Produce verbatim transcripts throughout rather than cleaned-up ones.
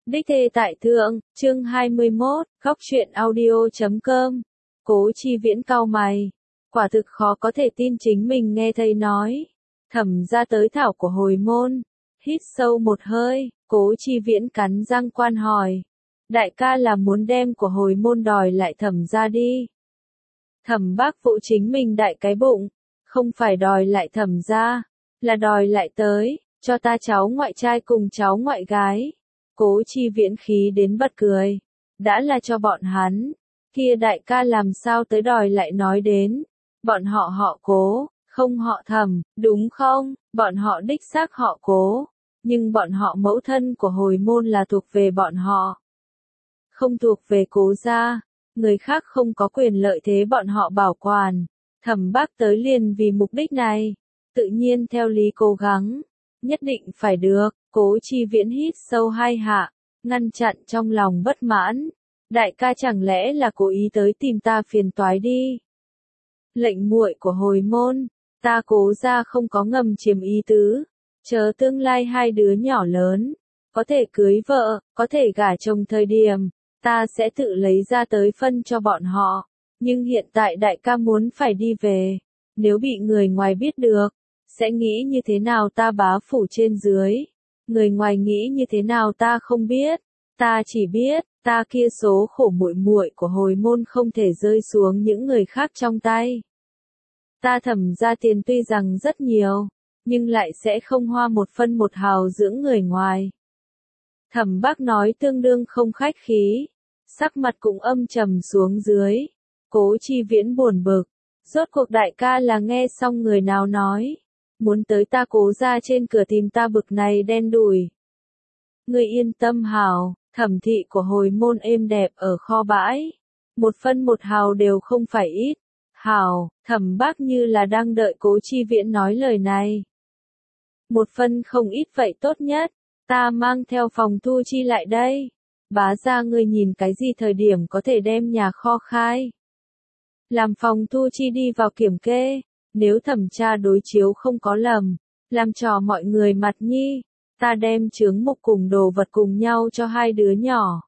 Đích thê tại thượng, chương hai mươi mốt, góc truyện audio chấm com. Cố Chi Viễn cau mày. Quả thực khó có thể tin chính mình nghe thầy nói. Thẩm ra tới thảo của hồi môn. Hít sâu một hơi, Cố Chi Viễn cắn răng quan hỏi. Đại ca là muốn đem của hồi môn đòi lại thẩm ra đi. Thẩm bác phụ chính mình đại cái bụng. Không phải đòi lại thẩm ra, là đòi lại tới, cho ta cháu ngoại trai cùng cháu ngoại gái. Cố Chi Viễn khí đến bật cười. Đã là cho bọn hắn, kia đại ca làm sao tới đòi lại nói đến. Bọn họ họ Cố, không họ Thẩm, đúng không? Bọn họ đích xác họ Cố, nhưng bọn họ mẫu thân của hồi môn là thuộc về bọn họ. Không thuộc về Cố gia, người khác không có quyền lợi thế bọn họ bảo quản. Thẩm bác tới liền vì mục đích này, tự nhiên theo lý cố gắng, nhất định phải được. Cố Chi Viễn hít sâu hai hạ, ngăn chặn trong lòng bất mãn. Đại ca chẳng lẽ là cố ý tới tìm ta phiền toái đi. Lệnh muội của hồi môn, ta Cố gia không có ngầm chiếm ý tứ. Chờ tương lai hai đứa nhỏ lớn, có thể cưới vợ, có thể gả chồng thời điểm, ta sẽ tự lấy ra tới phân cho bọn họ. Nhưng hiện tại đại ca muốn phải đi về, nếu bị người ngoài biết được, sẽ nghĩ như thế nào ta bá phủ trên dưới. Người ngoài nghĩ như thế nào ta không biết, ta chỉ biết, ta kia số khổ muội muội của hồi môn không thể rơi xuống những người khác trong tay. Ta Thẩm ra tiền tuy rằng rất nhiều, nhưng lại sẽ không hoa một phân một hào dưỡng người ngoài. Thẩm bác nói tương đương không khách khí, sắc mặt cũng âm trầm xuống dưới. Cố Chi Viễn buồn bực, rốt cuộc đại ca là nghe xong người nào nói, muốn tới ta Cố ra trên cửa tìm ta bực này đen đủi. Ngươi yên tâm hảo, thẩm thị của hồi môn êm đẹp ở kho bãi, một phân một hào đều không phải ít. Hảo, thẩm bác như là đang đợi Cố Chi Viễn nói lời này. Một phân không ít vậy tốt nhất, ta mang theo phòng thu chi lại đây. Bá ra ngươi nhìn cái gì thời điểm có thể đem nhà kho khai. Làm phòng thu chi đi vào kiểm kê, nếu thẩm tra đối chiếu không có lầm, làm trò mọi người mặt nhi, ta đem chướng mục cùng đồ vật cùng nhau cho hai đứa nhỏ.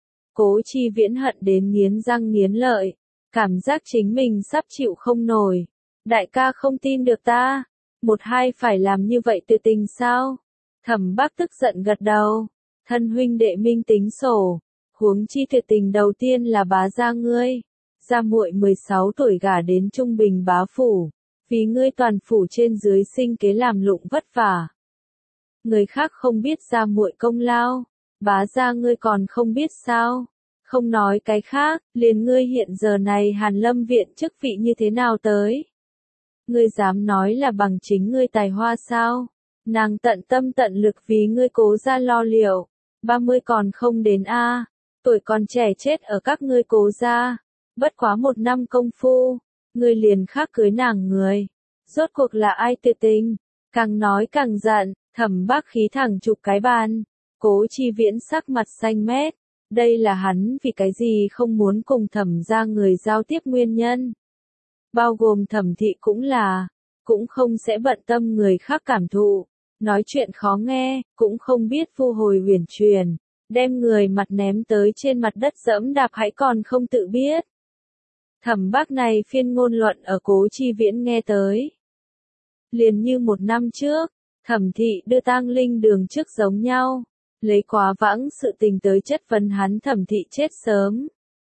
Cố Chi Viễn hận đến nghiến răng nghiến lợi, cảm giác chính mình sắp chịu không nổi. Đại ca không tin được ta, một hai phải làm như vậy tự tình sao? Thẩm bác tức giận gật đầu, thân huynh đệ minh tính sổ, huống chi tuyệt tình đầu tiên là bá gia ngươi. Gia muội mười sáu tuổi gả đến trung bình bá phủ, vì ngươi toàn phủ trên dưới sinh kế làm lụng vất vả. Người khác không biết gia muội công lao, bá gia ngươi còn không biết sao? Không nói cái khác, liền ngươi hiện giờ này Hàn Lâm viện chức vị như thế nào tới? Ngươi dám nói là bằng chính ngươi tài hoa sao? Nàng tận tâm tận lực vì ngươi Cố gia lo liệu, ba mươi còn không đến a, tuổi còn trẻ chết ở các ngươi Cố gia. Bất quá một năm công phu, ngươi liền khác cưới nàng người. Rốt cuộc là ai tuyệt tình? Càng nói càng giận, thẩm bác khí thẳng chụp cái bàn. Cố Chi Viễn sắc mặt xanh mét. Đây là hắn vì cái gì không muốn cùng thẩm ra người giao tiếp nguyên nhân. Bao gồm thẩm thị cũng là, cũng không sẽ bận tâm người khác cảm thụ. Nói chuyện khó nghe, cũng không biết thu hồi huyền truyền. Đem người mặt ném tới trên mặt đất dẫm đạp hãy còn không tự biết. Thẩm bác này phiên ngôn luận ở Cố Chi Viễn nghe tới. Liền như một năm trước, thẩm thị đưa tang linh đường trước giống nhau, lấy quá vãng sự tình tới chất vấn hắn thẩm thị chết sớm.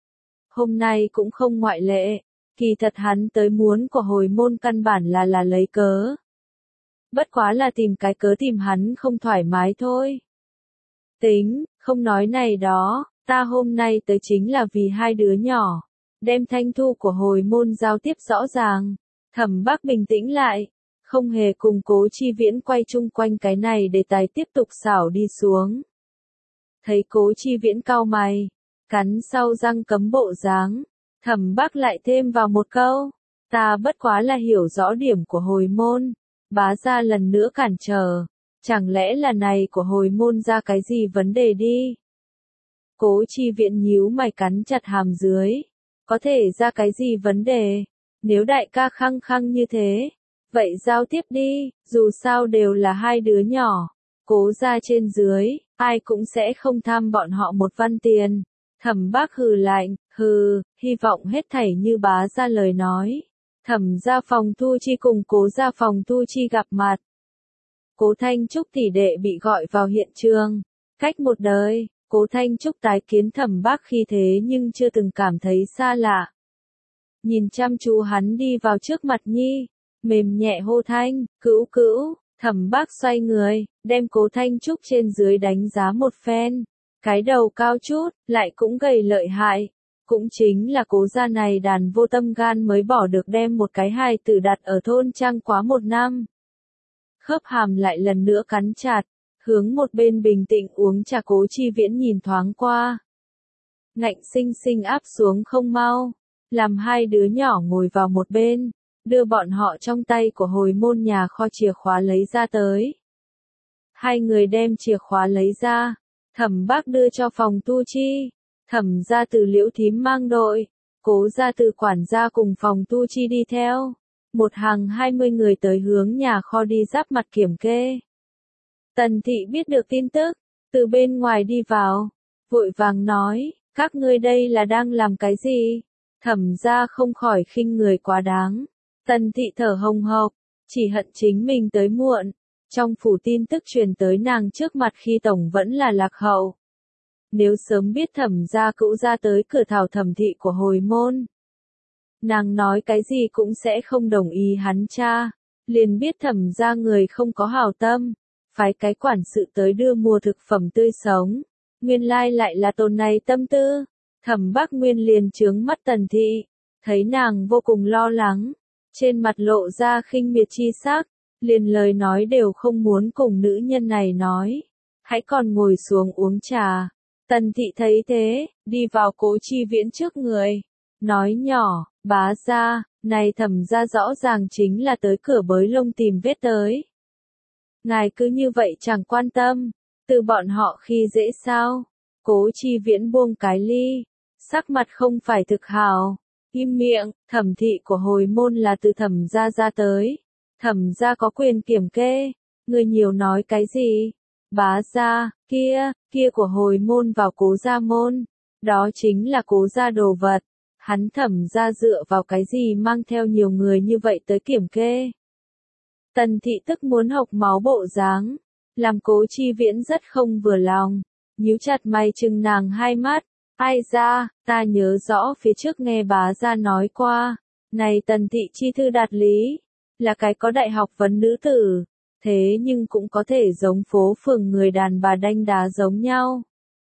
Hôm nay cũng không ngoại lệ, kỳ thật hắn tới muốn của hồi môn căn bản là là lấy cớ. Bất quá là tìm cái cớ tìm hắn không thoải mái thôi. Tính, không nói này đó, ta hôm nay tới chính là vì hai đứa nhỏ. Đem thanh thu của hồi môn giao tiếp rõ ràng. Thẩm bác bình tĩnh lại, không hề cùng Cố Chi Viễn quay chung quanh cái này để tài tiếp tục xảo đi xuống. Thấy Cố Chi Viễn cau mày, cắn sau răng cấm bộ dáng, thẩm bác lại thêm vào một câu. Ta bất quá là hiểu rõ điểm của hồi môn, bá ra lần nữa cản trở. Chẳng lẽ là này của hồi môn ra cái gì vấn đề đi? Cố Chi Viễn nhíu mày cắn chặt hàm dưới. Có thể ra cái gì vấn đề? Nếu đại ca khăng khăng như thế, vậy giao tiếp đi, dù sao đều là hai đứa nhỏ. Cố ra trên dưới, ai cũng sẽ không tham bọn họ một văn tiền. Thẩm Bác hừ lạnh, hừ, hy vọng hết thảy như bá ra lời nói. Thẩm gia Phòng Thu Chi cùng Cố gia Phòng Thu Chi gặp mặt. Cố Thanh Trúc tỷ đệ bị gọi vào hiện trường. Cách một đời, Cố Thanh Trúc tái kiến Thẩm Bác khi thế nhưng chưa từng cảm thấy xa lạ. Nhìn chăm chú hắn đi vào trước mặt Nhi, mềm nhẹ hô thanh, cữu cữu. Thẩm Bác xoay người, đem Cố Thanh Trúc trên dưới đánh giá một phen. Cái đầu cao chút, lại cũng gầy lợi hại. Cũng chính là Cố gia này đàn vô tâm gan mới bỏ được đem một cái hài tử đặt ở thôn trang quá một năm. Khớp hàm lại lần nữa cắn chặt, hướng một bên bình tĩnh uống trà Cố Chi Viễn nhìn thoáng qua. Ngạnh sinh sinh áp xuống không mau, làm hai đứa nhỏ ngồi vào một bên, đưa bọn họ trong tay của hồi môn nhà kho chìa khóa lấy ra tới. Hai người đem chìa khóa lấy ra, Thẩm Bác đưa cho Phòng Tu Chi, Thẩm gia từ Liễu thím mang đội, Cố gia từ quản gia cùng Phòng Tu Chi đi theo. Một hàng hai mươi người tới hướng nhà kho đi giáp mặt kiểm kê. Tần Thị biết được tin tức, từ bên ngoài đi vào, vội vàng nói, các ngươi đây là đang làm cái gì? Thẩm gia không khỏi khinh người quá đáng. Tần Thị thở hồng hộc, chỉ hận chính mình tới muộn. Trong phủ tin tức truyền tới nàng trước mặt khi tổng vẫn là lạc hậu. Nếu sớm biết Thẩm gia cữu gia tới cửa thảo Thẩm Thị của hồi môn, nàng nói cái gì cũng sẽ không đồng ý hắn cha. Liền biết Thẩm gia người không có hảo tâm, phái cái quản sự tới đưa mua thực phẩm tươi sống. Nguyên lai lại là tồn này tâm tư. Thẩm Bác Nguyên liền trướng mắt Tần Thị, thấy nàng vô cùng lo lắng, trên mặt lộ ra khinh miệt chi sắc, liền lời nói đều không muốn cùng nữ nhân này nói, hãy còn ngồi xuống uống trà. Tần Thị thấy thế, đi vào Cố Chi Viễn trước người, nói nhỏ, bá gia, này Thẩm gia rõ ràng chính là tới cửa bới lông tìm vết tới. Ngài cứ như vậy chẳng quan tâm, từ bọn họ khi dễ sao? Cố Chi Viễn buông cái ly, sắc mặt không phải thực hào, im miệng. Thẩm Thị của hồi môn là từ Thẩm gia ra tới, Thẩm gia có quyền kiểm kê, người nhiều nói cái gì? Bá gia, kia, kia của hồi môn vào Cố gia môn, đó chính là Cố gia đồ vật, hắn Thẩm gia dựa vào cái gì mang theo nhiều người như vậy tới kiểm kê? Tần Thị tức muốn hộc máu bộ dáng, làm Cố Chi Viễn rất không vừa lòng, nhíu chặt mày chừng nàng hai mắt. Ai ra, ta nhớ rõ phía trước nghe bá gia nói qua, này Tần Thị chi thư đạt lý, là cái có đại học vấn nữ tử, thế nhưng cũng có thể giống phố phường người đàn bà đanh đá giống nhau.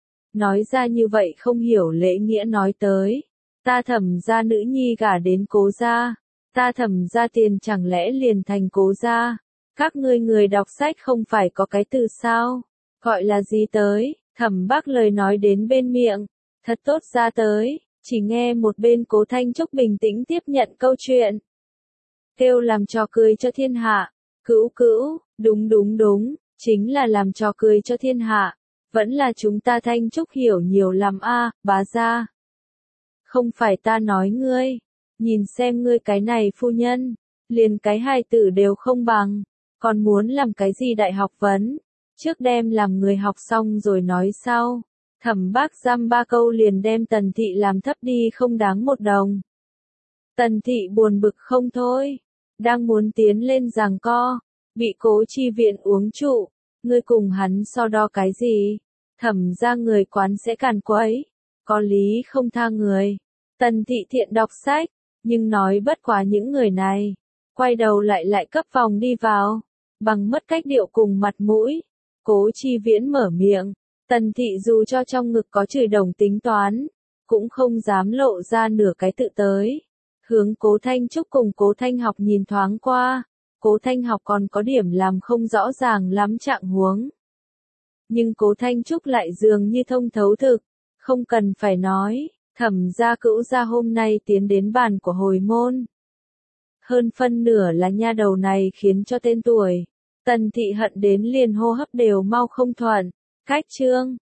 Nói ra như vậy không hiểu lễ nghĩa nói tới, ta Thẩm gia nữ nhi gả đến Cố gia, ta Thẩm gia tiền chẳng lẽ liền thành Cố gia? Các ngươi người đọc sách không phải có cái từ sao? Gọi là gì tới? Thẩm Bác lời nói đến bên miệng, thật tốt ra tới, chỉ nghe một bên Cố Thanh Trúc bình tĩnh tiếp nhận câu chuyện. Kêu làm trò cười cho thiên hạ, cữu cữu, đúng đúng đúng, chính là làm trò cười cho thiên hạ, vẫn là chúng ta Thanh Trúc hiểu nhiều lắm a, bá gia. Không phải ta nói ngươi, nhìn xem ngươi cái này phu nhân, liền cái hài tử đều không bằng, còn muốn làm cái gì đại học vấn, trước đem làm người học xong rồi nói sau. Thẩm Bác giam ba câu liền đem Tần Thị làm thấp đi không đáng một đồng. Tần Thị buồn bực không thôi, đang muốn tiến lên giằng co, bị Cố Chi Viễn uống trụ, ngươi cùng hắn so đo cái gì? Thẩm gia người quán sẽ càn quấy, có lý không tha người. Tần Thị thiện đọc sách, nhưng nói bất quá những người này, quay đầu lại lại cấp vòng đi vào, bằng mất cách điệu cùng mặt mũi. Cố Chi Viễn mở miệng, Tần Thị dù cho trong ngực có chửi đồng tính toán, cũng không dám lộ ra nửa cái tự tới. Hướng Cố Thanh Trúc cùng Cố Thanh Học nhìn thoáng qua, Cố Thanh Học còn có điểm làm không rõ ràng lắm trạng huống. Nhưng Cố Thanh Trúc lại dường như thông thấu thực, không cần phải nói, Thẩm gia cữu gia hôm nay tiến đến bàn của hồi môn. Hơn phân nửa là nha đầu này khiến cho tên tuổi. Tần Thị hận đến liền hô hấp đều mau không thuận. Cách chương